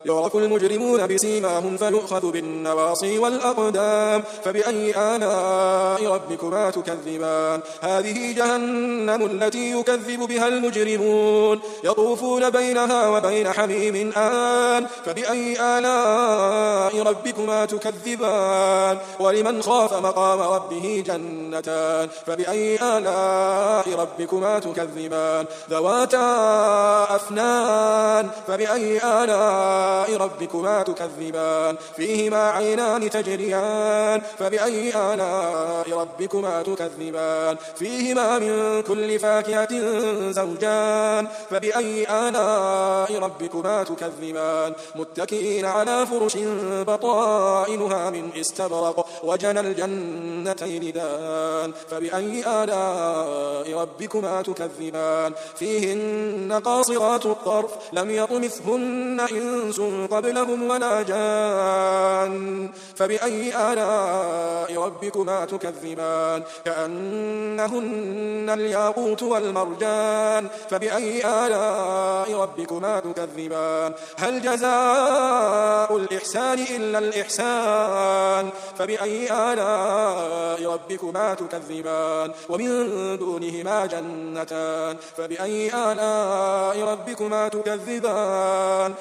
يعرف المجرمون بسيماهم فيؤخذ بالنواصي والأقدام فبأي آلاء ربكما تكذبان هذه جهنم التي يكذب بها المجرمون يطوفون بينها وبين حميم آن فبأي آلاء ربكما تكذبان ولمن خاف مقام ربه جنتان فبأي آلاء ربكما تكذبان ذواتا أفنان فبأي آلاء ربكما تكذبان فيهما عينان تجريان فبأي آلاء ربكما تكذبان فيهما من كل فاكهة زوجان فبأي آلاء ربكما تكذبان متكئين على فرش بطائنها من استبرق وجنى الجنتين دان فبأي آلاء ربكما تكذبان فيهن قاصرات الطرف لم يطمثهن إنس قبلهم ولا جان فبأي آلاء ربكما تكذبان كأنهن الياقوت والمرجان فبأي آلاء ربكما تكذبان هل جزاء الإحسان إلا الإحسان فبأي آلاء ربكما تكذبان ومن دونهما جنتان فبأي آلاء ربكما تكذبان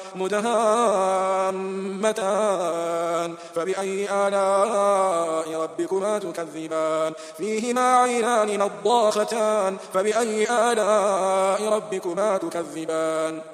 مدهامتان فبأي آلاء ربكما تكذبان فيهما عينان نضاختان فبأي آلاء ربكما تكذبان